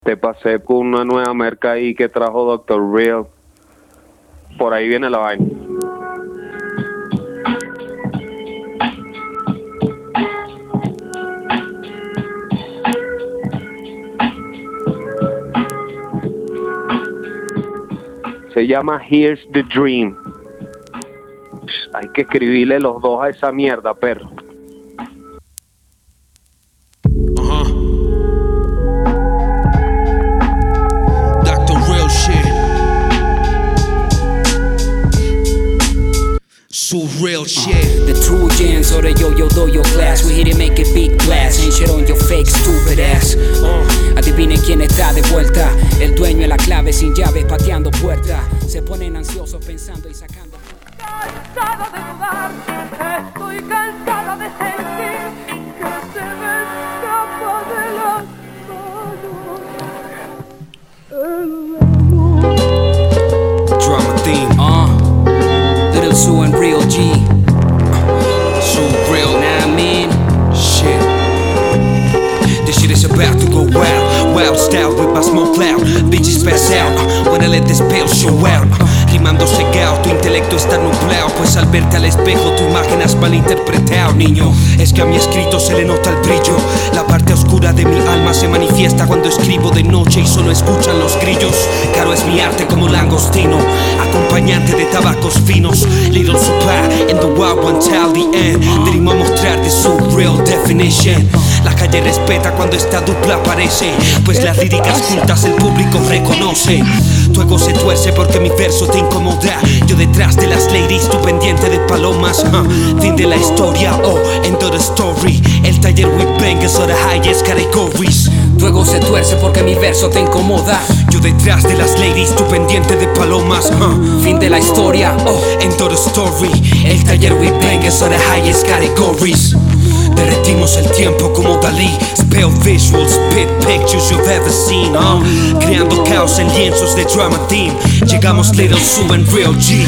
Te pasé con una nueva merca ahí que trajo Dr. Real. Por ahí viene la vaina. Se llama Here's the Dream. Hay que escribirle los dos a esa mierda, perro. Dr. Real shit. So real shit. The true gems or the yo-yo do-yo class. We here to make a big blast. Ain't shit on your fake stupid ass. Adivinen quién está de vuelta. El dueño de la clave sin llave pateando puerta. Se ponen ansiosos pensando y sacando. Cansada de dudar, estoy cansada de sentir que se me escapa de las manos. Drama theme. Little Sue and Real G. So real. Nah, I mean, Shit. This shit is about to go wild. Wild style with my smoke cloud. Bitches pass out when I let this pill show out. Rimando cegado, tu intelecto está nublado. Pues al verte al espejo tu imagen has malinterpretado, niño. Es que a mi escrito se le nota el brillo. La parte oscura de mi alma se manifiesta cuando escribo de noche y solo escuchan los grillos. Caro es mi arte como langostino, acompañante de tabacos finos. Little Supa in the wild one till the end. Venimos a mostrarte su real definition. La calle respeta cuando esta dupla aparece, pues las líricas juntas el público reconoce. Tu ego se tuerce porque mi verso te incomoda. Yo detrás de las ladies, tú pendiente de palomas. Fin de la historia, end of the story. El taller with bangers of the highest categories. tu ego se tuerce porque mi verso te incomoda. Yo detrás de las ladies, tú pendiente de palomas. Fin de la historia, End of the story. El taller with bangers of the highest categories. Derretimos el tiempo como Dalí. Spell visuals, spit pictures you've ever seen, creando caos en lienzos de drama theme. Llegamos Little Sue and Real G.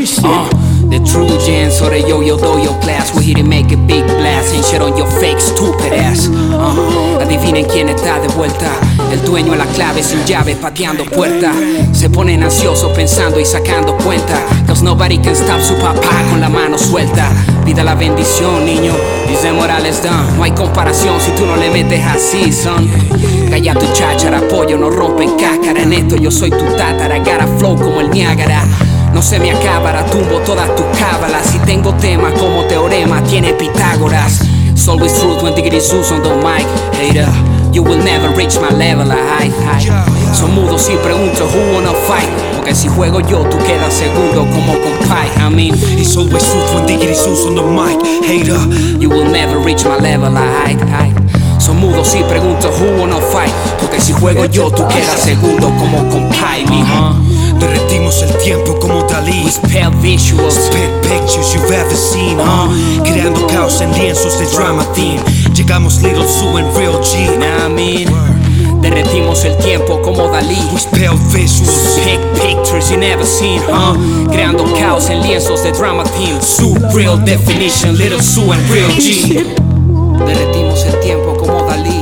The true gems or the yo-yo do-yo class. We here to make a big blast. Ain't shit on your fake stupid ass. Adivinen quién está de vuelta. El dueño de la clave sin llave pateando puerta. Se ponen ansiosos pensando y sacando cuenta. Cause nobody can stop su papá con la mano suelta. Pida la bendición, niño, dice Morales Dunn. No hay comparación si tú no le metes así, son. Calla tu cháchara, pollo, no rompen cáscara. En esto yo soy tu tátara, gara flow como el Niágara. No se me acabará, tumbo todas tus cábalas. Si tengo temas como teorema, tiene Pitágoras. It's always truth when diggity Zeus on the mic. Hater, you will never reach my level of high. Son mudos y pregunto who wanna fight. Porque si juego yo, tú quedas segundo como con Pi. I mean, it's always truth when diggity Zeus on the mic. Hater, you will never reach my level of high. Son mudos y pregunto who wanna fight. Porque si juego yo, tú quedas segundo como con Pi. Derretimos el tiempo como Dalí. We spell visuals, spit pictures you've ever seen, creando caos en lienzos de drama theme. Llegamos Little Sue and Real G. Nah, I mean, derretimos el tiempo como Dalí. We spell visuals, spit pictures you never seen, creando caos en lienzos de drama theme. Sue real definition, Little Sue and Real G. Derretimos el tiempo como Dalí.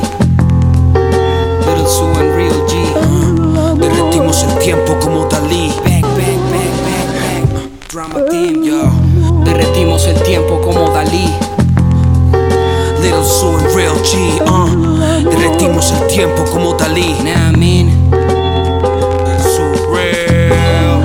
Little Sue and Real G. Derretimos el tiempo como Dalí. Back, drama theme, yo. Derretimos el tiempo como Dalí. Little Sue and Real G, derretimos el tiempo como Dalí. Nah, I mean, Sue real.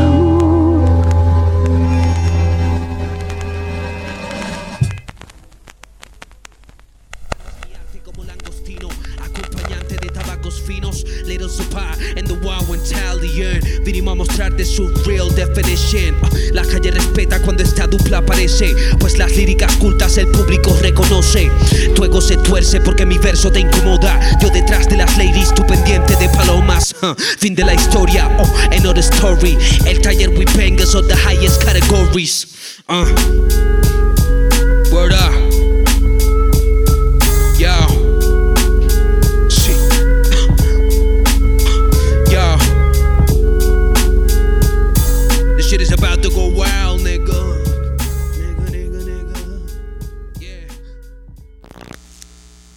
Como langostino, acompañante de tabacos finos. Little Supa and the wild one Italian. Vinimos a mostrarte su real definition. La calle respeta cuando esta dupla aparece, pues las líricas cultas el público reconoce. Tu ego se tuerce porque mi verso te incomoda. Yo detrás de las ladies, tú pendiente de palomas. Fin de la historia, end of the story. El taller with bangers of the highest categories. Word up.